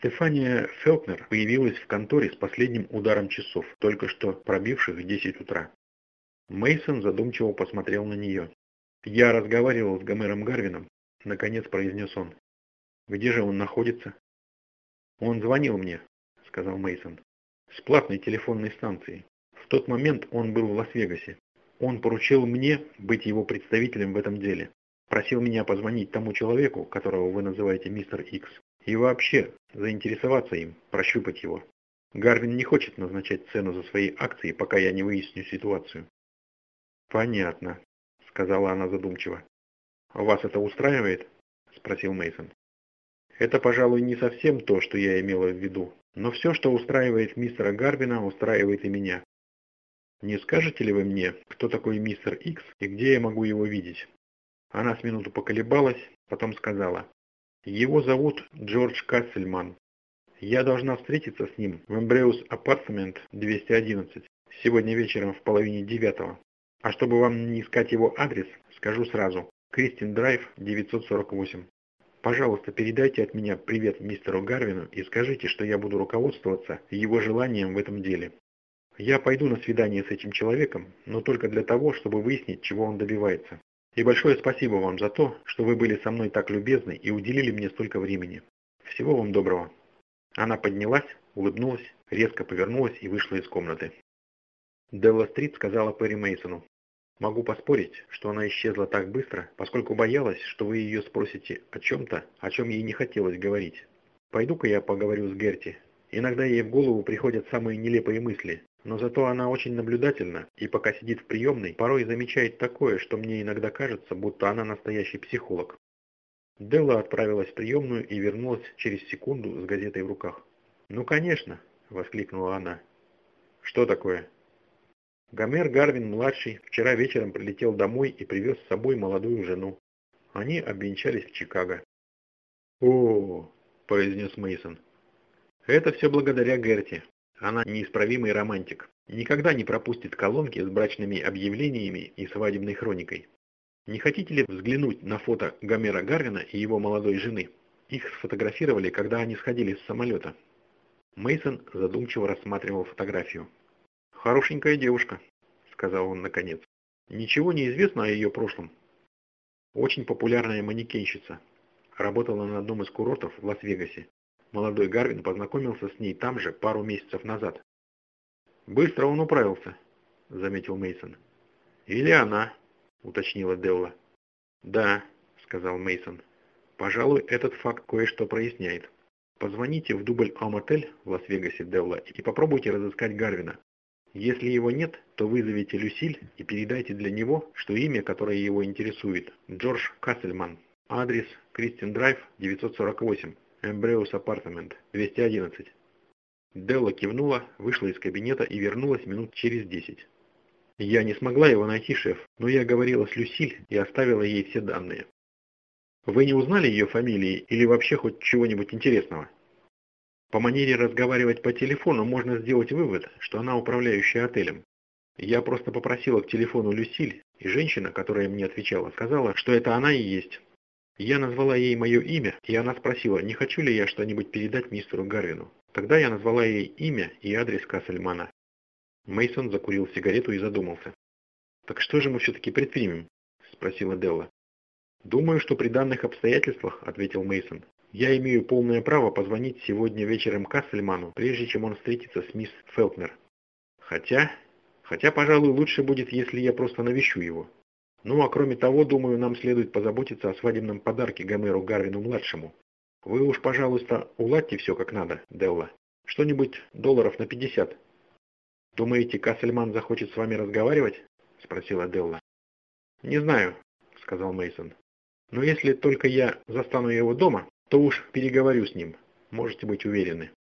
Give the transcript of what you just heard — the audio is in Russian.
Стефания Фелкнер появилась в конторе с последним ударом часов, только что пробивших 10 утра. Мейсон задумчиво посмотрел на нее. «Я разговаривал с Гомером Гарвином», — наконец произнес он. «Где же он находится?» «Он звонил мне», — сказал Мейсон, — «с платной телефонной станции. В тот момент он был в Лас-Вегасе. Он поручил мне быть его представителем в этом деле. Просил меня позвонить тому человеку, которого вы называете мистер Икс, и вообще заинтересоваться им, прощупать его. Гарвин не хочет назначать цену за свои акции, пока я не выясню ситуацию». «Понятно», — сказала она задумчиво. «Вас это устраивает?» — спросил Мейсон. «Это, пожалуй, не совсем то, что я имела в виду, но все, что устраивает мистера Гарвина, устраивает и меня. Не скажете ли вы мне, кто такой мистер Икс и где я могу его видеть?» Она с минуту поколебалась, потом сказала: «Его зовут Джордж Кассельман. Я должна встретиться с ним в Эмбреус Апартмент 211 сегодня вечером в половине 9. А чтобы вам не искать его адрес, скажу сразу: Кристин Драйв, 948. Пожалуйста, передайте от меня привет мистеру Гарвину и скажите, что я буду руководствоваться его желанием в этом деле. Я пойду на свидание с этим человеком, но только для того, чтобы выяснить, чего он добивается. И большое спасибо вам за то, что вы были со мной так любезны и уделили мне столько времени. Всего вам доброго». Она поднялась, улыбнулась, резко повернулась и вышла из комнаты. Делла Стрит сказала Перри Мейсону: «Могу поспорить, что она исчезла так быстро, поскольку боялась, что вы ее спросите о чем-то, о чем ей не хотелось говорить. Пойду-ка я поговорю с Герти. Иногда ей в голову приходят самые нелепые мысли, но зато она очень наблюдательна, и пока сидит в приемной, порой замечает такое, что мне иногда кажется, будто она настоящий психолог». Делла отправилась в приемную и вернулась через секунду с газетой в руках. «Ну, конечно!» — воскликнула она. «Что такое?» Гомер Гарвин-младший вчера вечером прилетел домой и привез с собой молодую жену. Они обвенчались в Чикаго. «О-о-о!» — произнес Мейсон. «Это все благодаря Герти. Она неисправимый романтик. Никогда не пропустит колонки с брачными объявлениями и свадебной хроникой. Не хотите ли взглянуть на фото Гомера Гарвина и его молодой жены? Их сфотографировали, когда они сходили с самолета». Мейсон задумчиво рассматривал фотографию. «Хорошенькая девушка», — сказал он наконец. «Ничего не известно о ее прошлом?» «Очень популярная манекенщица. Работала на одном из курортов в Лас-Вегасе. Молодой Гарвин познакомился с ней там же пару месяцев назад». «Быстро он управился», — заметил Мейсон. «Или она», — уточнила Делла. «Да», — сказал Мейсон. «Пожалуй, этот факт кое-что проясняет. Позвоните в Дубль Ам-отель в Лас-Вегасе, Делла, и попробуйте разыскать Гарвина. Если его нет, то вызовите Люсиль и передайте для него, что имя, которое его интересует, Джордж Кассельман. Адрес: Кристин Драйв, 948, Эмбреус Апартмент, 211. Делла кивнула, вышла из кабинета и вернулась минут через 10. «Я не смогла его найти, шеф, но я говорила с Люсиль и оставила ей все данные». «Вы не узнали ее фамилии или вообще хоть чего-нибудь интересного?» По манере разговаривать по телефону можно сделать вывод, что она управляющая отелем. Я просто попросила к телефону Люсиль, и женщина, которая мне отвечала, сказала, что это она и есть. Я назвала ей мое имя, и она спросила, не хочу ли я что-нибудь передать мистеру Гарвину. Тогда я назвала ей имя и адрес Кассельмана. Мейсон закурил сигарету и задумался. «Так что же мы все-таки предпримем?» – спросила Делла. «Думаю, что при данных обстоятельствах», – ответил Мейсон, – «я имею полное право позвонить сегодня вечером Кассельману, прежде чем он встретится с мисс Фелкнер. Хотя, пожалуй, лучше будет, если я просто навещу его. Ну, а кроме того, думаю, нам следует позаботиться о свадебном подарке Гомеру Гарвину-младшему. Вы уж, пожалуйста, уладьте все как надо, Делла. Что-нибудь долларов на 50. «Думаете, Кассельман захочет с вами разговаривать?» – спросила Делла. «Не знаю», – сказал Мейсон. «Но если только я застану его дома, то уж переговорю с ним, можете быть уверены».